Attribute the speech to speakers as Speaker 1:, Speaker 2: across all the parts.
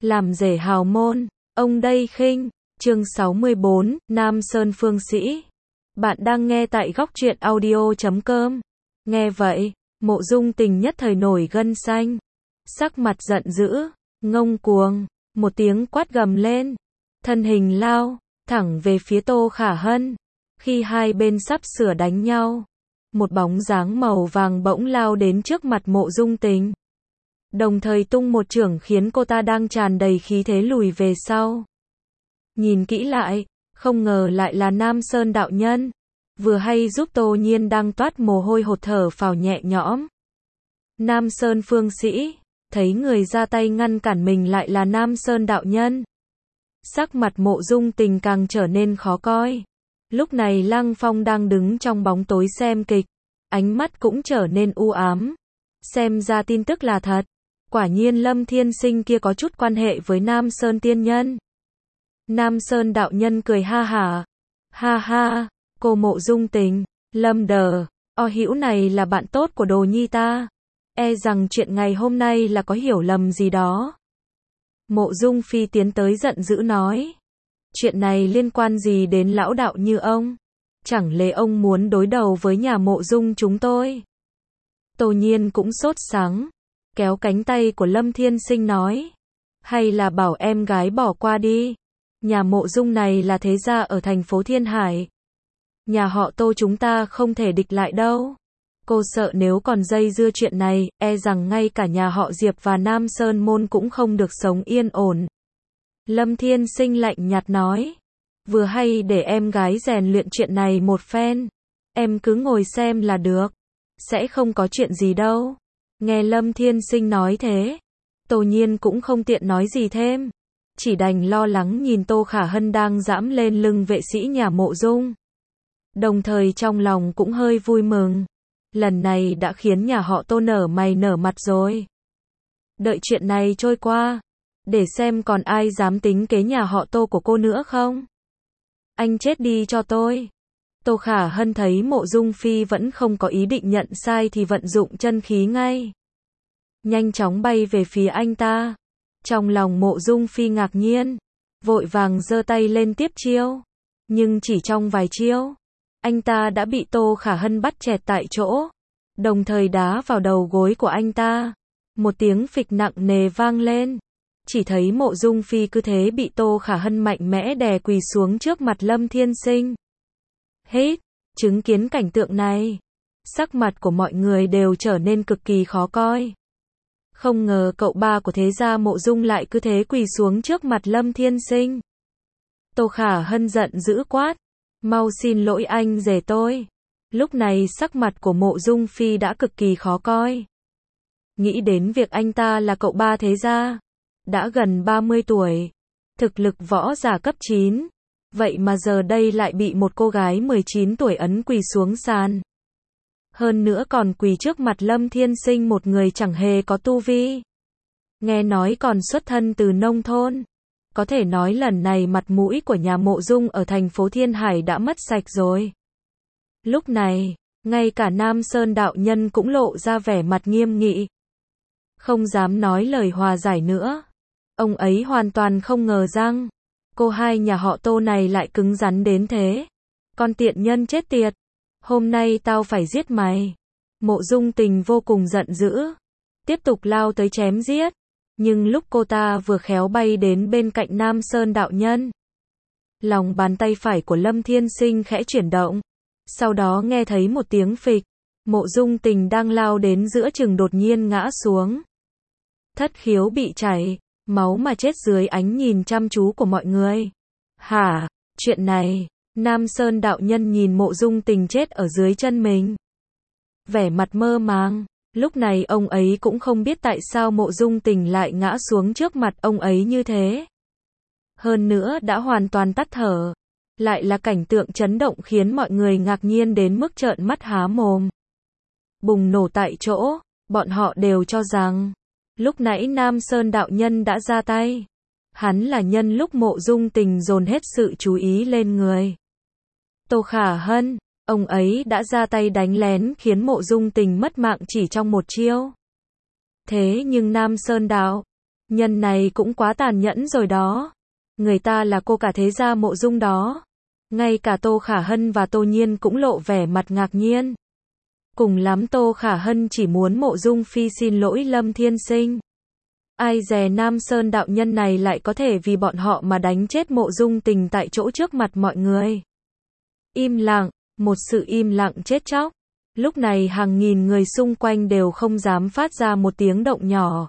Speaker 1: làm rể hào môn, ông đây khinh. Chương 64, Nam Sơn Phương Sĩ. Bạn đang nghe tại góc truyện audio.com. Nghe vậy, Mộ Dung Tình nhất thời nổi gân xanh, sắc mặt giận dữ, ngông cuồng, một tiếng quát gầm lên, thân hình lao thẳng về phía Tô Khả Hân. Khi hai bên sắp sửa đánh nhau, một bóng dáng màu vàng bỗng lao đến trước mặt Mộ Dung Tình, đồng thời tung một chưởng khiến cô ta đang tràn đầy khí thế lùi về sau. Nhìn kỹ lại, không ngờ lại là Nam Sơn đạo nhân, vừa hay giúp Tô Nhiên đang toát mồ hôi hột thở phào nhẹ nhõm. Nam Sơn Phương Sĩ, thấy người ra tay ngăn cản mình lại là Nam Sơn đạo nhân, sắc mặt Mộ Dung Tình càng trở nên khó coi. Lúc này Lăng Phong đang đứng trong bóng tối xem kịch, ánh mắt cũng trở nên u ám. Xem ra tin tức là thật, quả nhiên Lâm Thiên Sinh kia có chút quan hệ với Nam Sơn tiên nhân. Nam Sơn đạo nhân cười ha hả, ha ha, cô Mộ Dung Tình, Lâm Đờ, hữu này là bạn tốt của Đồ Nhi ta, e rằng chuyện ngày hôm nay là có hiểu lầm gì đó. Mộ Dung Phi tiến tới giận dữ nói, chuyện này liên quan gì đến lão đạo như ông? Chẳng lẽ ông muốn đối đầu với nhà Mộ Dung chúng tôi? Tô Nhiên cũng sốt sắng, kéo cánh tay của Lâm Thiên Sinh nói, hay là bảo em gái bỏ qua đi. Nhà Mộ Dung này là thế gia ở thành phố Thiên Hải, nhà họ Tô chúng ta không thể địch lại đâu. Cô sợ nếu còn dây dưa chuyện này, e rằng ngay cả nhà họ Diệp và Nam Sơn Môn cũng không được sống yên ổn. Lâm Thiên Sinh lạnh nhạt nói, vừa hay để em gái rèn luyện chuyện này một phen, em cứ ngồi xem là được, sẽ không có chuyện gì đâu. Nghe Lâm Thiên Sinh nói thế, Tô Nhiên cũng không tiện nói gì thêm, chỉ đành lo lắng nhìn Tô Khả Hân đang dẫm lên lưng vệ sĩ nhà Mộ Dung. Đồng thời trong lòng cũng hơi vui mừng, lần này đã khiến nhà họ Tô nở mày nở mặt rồi. Đợi chuyện này trôi qua, để xem còn ai dám tính kế nhà họ Tô của cô nữa không. Anh chết đi cho tôi. Tô Khả Hân thấy Mộ Dung Phi vẫn không có ý định nhận sai thì vận dụng chân khí ngay, nhanh chóng bay về phía anh ta. Trong lòng Mộ Dung Phi ngạc nhiên, vội vàng giơ tay lên tiếp chiêu, nhưng chỉ trong vài chiêu, anh ta đã bị Tô Khả Hân bắt chẹt tại chỗ, đồng thời đá vào đầu gối của anh ta. Một tiếng phịch nặng nề vang lên, chỉ thấy Mộ Dung Phi cứ thế bị Tô Khả Hân mạnh mẽ đè quỳ xuống trước mặt Lâm Thiên Sinh. Hết, chứng kiến cảnh tượng này, sắc mặt của mọi người đều trở nên cực kỳ khó coi. Không ngờ cậu ba của thế gia Mộ Dung lại cứ thế quỳ xuống trước mặt Lâm Thiên Sinh. Tô Khả Hân giận dữ quát, mau xin lỗi anh rể tôi. Lúc này sắc mặt của Mộ Dung Phi đã cực kỳ khó coi. Nghĩ đến việc anh ta là cậu ba thế gia, đã gần 30 tuổi, thực lực võ giả cấp 9, vậy mà giờ đây lại bị một cô gái 19 tuổi ấn quỳ xuống sàn. Hơn nữa còn quỳ trước mặt Lâm Thiên Sinh, một người chẳng hề có tu vi, nghe nói còn xuất thân từ nông thôn. Có thể nói lần này mặt mũi của nhà Mộ Dung ở thành phố Thiên Hải đã mất sạch rồi. Lúc này, ngay cả Nam Sơn đạo nhân cũng lộ ra vẻ mặt nghiêm nghị, không dám nói lời hòa giải nữa. Ông ấy hoàn toàn không ngờ rằng cô hai nhà họ Tô này lại cứng rắn đến thế. Con tiện nhân chết tiệt, hôm nay tao phải giết mày. Mộ Dung Tình vô cùng giận dữ, tiếp tục lao tới chém giết. Nhưng lúc cô ta vừa khéo bay đến bên cạnh Nam Sơn đạo nhân, lòng bàn tay phải của Lâm Thiên Sinh khẽ chuyển động, sau đó nghe thấy một tiếng phịch, Mộ Dung Tình đang lao đến giữa chừng đột nhiên ngã xuống, thất khiếu bị chảy máu mà chết dưới ánh nhìn chăm chú của mọi người. Hả, chuyện này? Nam Sơn đạo nhân nhìn Mộ Dung Tình chết ở dưới chân mình, vẻ mặt mơ màng. Lúc này ông ấy cũng không biết tại sao Mộ Dung Tình lại ngã xuống trước mặt ông ấy như thế. Hơn nữa đã hoàn toàn tắt thở. Lại là cảnh tượng chấn động khiến mọi người ngạc nhiên đến mức trợn mắt há mồm. Bùng nổ tại chỗ, bọn họ đều cho rằng lúc nãy Nam Sơn đạo nhân đã ra tay. Hắn là nhân lúc Mộ Dung Tình dồn hết sự chú ý lên người Tô Khả Hân. Ông ấy đã ra tay đánh lén khiến Mộ Dung Tình mất mạng chỉ trong một chiêu. Thế nhưng Nam Sơn đạo Nhân này cũng quá tàn nhẫn rồi đó. Người ta là cô cả thế gia Mộ Dung đó. Ngay cả Tô Khả Hân và Tô Nhiên cũng lộ vẻ mặt ngạc nhiên. Cùng lắm Tô Khả Hân chỉ muốn Mộ Dung Phi xin lỗi Lâm Thiên Sinh. Ai dè Nam Sơn đạo nhân này lại có thể vì bọn họ mà đánh chết Mộ Dung Tình tại chỗ trước mặt mọi người. Im lặng, một sự im lặng chết chóc. Lúc này hàng nghìn người xung quanh đều không dám phát ra một tiếng động nhỏ.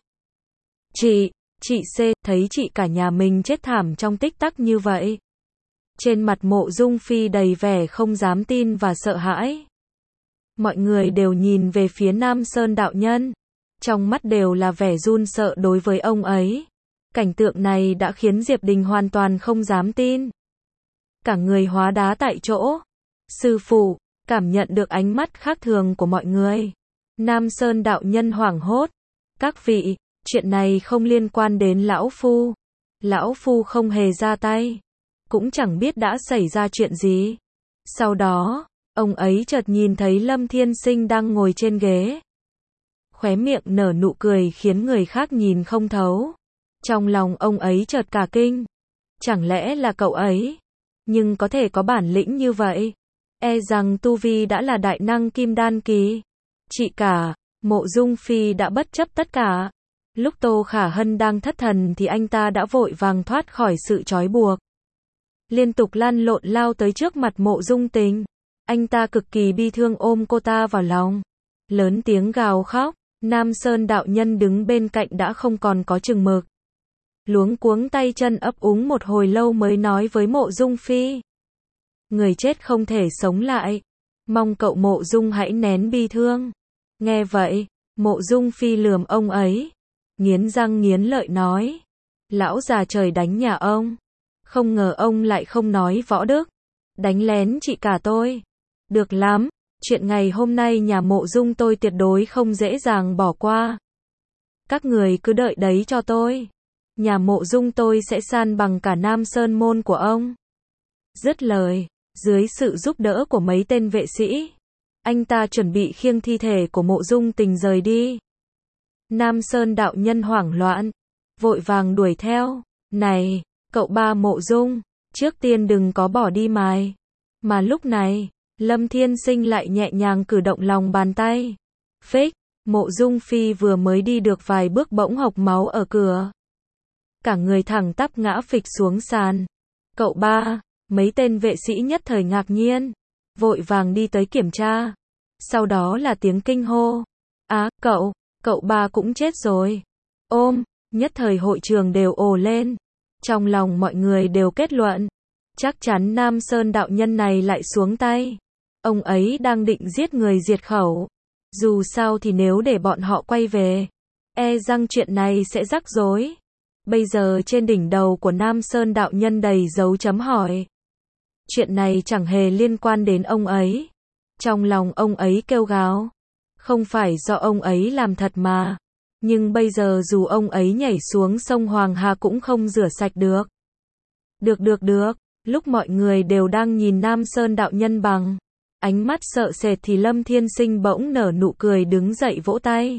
Speaker 1: Chị C, thấy chị cả nhà mình chết thảm trong tích tắc như vậy. Trên mặt Mộ Dung Phi đầy vẻ không dám tin và sợ hãi. Mọi người đều nhìn về phía Nam Sơn đạo nhân. Trong mắt đều là vẻ run sợ đối với ông ấy. Cảnh tượng này đã khiến Diệp Đình hoàn toàn không dám tin. Cả người hóa đá tại chỗ. Sư phụ, cảm nhận được ánh mắt khác thường của mọi người. Nam Sơn đạo nhân hoảng hốt. Các vị, chuyện này không liên quan đến lão phu. Lão phu không hề ra tay. Cũng chẳng biết đã xảy ra chuyện gì. Sau đó, ông ấy chợt nhìn thấy Lâm Thiên Sinh đang ngồi trên ghế. Khóe miệng nở nụ cười khiến người khác nhìn không thấu. Trong lòng ông ấy chợt cả kinh. Chẳng lẽ là cậu ấy? Nhưng có thể có bản lĩnh như vậy. E rằng tu vi đã là đại năng kim đan kỳ. Chị cả, Mộ Dung Phi đã bất chấp tất cả. Lúc Tô Khả Hân đang thất thần thì anh ta đã vội vàng thoát khỏi sự trói buộc. Liên tục lăn lộn lao tới trước mặt Mộ Dung Tình. Anh ta cực kỳ bi thương ôm cô ta vào lòng. Lớn tiếng gào khóc. Nam Sơn đạo nhân đứng bên cạnh đã không còn có chừng mực. Luống cuống tay chân ấp úng một hồi lâu mới nói với Mộ Dung Phi. Người chết không thể sống lại. Mong cậu Mộ Dung hãy nén bi thương. Nghe vậy, Mộ Dung Phi lườm ông ấy. Nghiến răng nghiến lợi nói. Lão già trời đánh nhà ông. Không ngờ ông lại không nói võ đức. Đánh lén chị cả tôi. Được lắm. Chuyện ngày hôm nay nhà Mộ Dung tôi tuyệt đối không dễ dàng bỏ qua. Các người cứ đợi đấy cho tôi. Nhà Mộ Dung tôi sẽ san bằng cả Nam Sơn môn của ông. Dứt lời, dưới sự giúp đỡ của mấy tên vệ sĩ, anh ta chuẩn bị khiêng thi thể của Mộ Dung Tình rời đi. Nam Sơn đạo nhân hoảng loạn, vội vàng đuổi theo. Này, cậu ba Mộ Dung, trước tiên đừng có bỏ đi mày. Mà lúc này, Lâm Thiên Sinh lại nhẹ nhàng cử động lòng bàn tay. Phích, Mộ Dung Phi vừa mới đi được vài bước bỗng hộc máu ở cửa. Cả người thẳng tắp ngã phịch xuống sàn. Cậu ba, mấy tên vệ sĩ nhất thời ngạc nhiên, vội vàng đi tới kiểm tra. Sau đó là tiếng kinh hô. Á, cậu ba cũng chết rồi. Ôm, nhất thời hội trường đều ồ lên. Trong lòng mọi người đều kết luận. Chắc chắn Nam Sơn đạo nhân này lại xuống tay. Ông ấy đang định giết người diệt khẩu. Dù sao thì nếu để bọn họ quay về, e rằng chuyện này sẽ rắc rối. Bây giờ trên đỉnh đầu của Nam Sơn đạo nhân đầy dấu chấm hỏi. Chuyện này chẳng hề liên quan đến ông ấy. Trong lòng ông ấy kêu gào. Không phải do ông ấy làm thật mà. Nhưng bây giờ dù ông ấy nhảy xuống sông Hoàng Hà cũng không rửa sạch được. Được. Lúc mọi người đều đang nhìn Nam Sơn đạo nhân bằng ánh mắt sợ sệt thì Lâm Thiên Sinh bỗng nở nụ cười đứng dậy vỗ tay.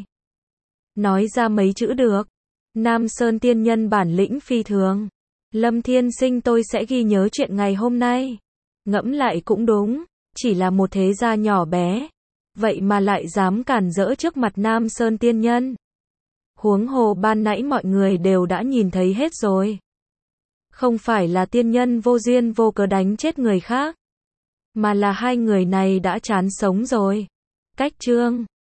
Speaker 1: Nói ra mấy chữ được. Nam Sơn tiên nhân bản lĩnh phi thường. Lâm Thiên Sinh tôi sẽ ghi nhớ chuyện ngày hôm nay. Ngẫm lại cũng đúng, chỉ là một thế gia nhỏ bé. Vậy mà lại dám cản rỡ trước mặt Nam Sơn tiên nhân. Huống hồ ban nãy mọi người đều đã nhìn thấy hết rồi. Không phải là tiên nhân vô duyên vô cớ đánh chết người khác. Mà là hai người này đã chán sống rồi. Cách chương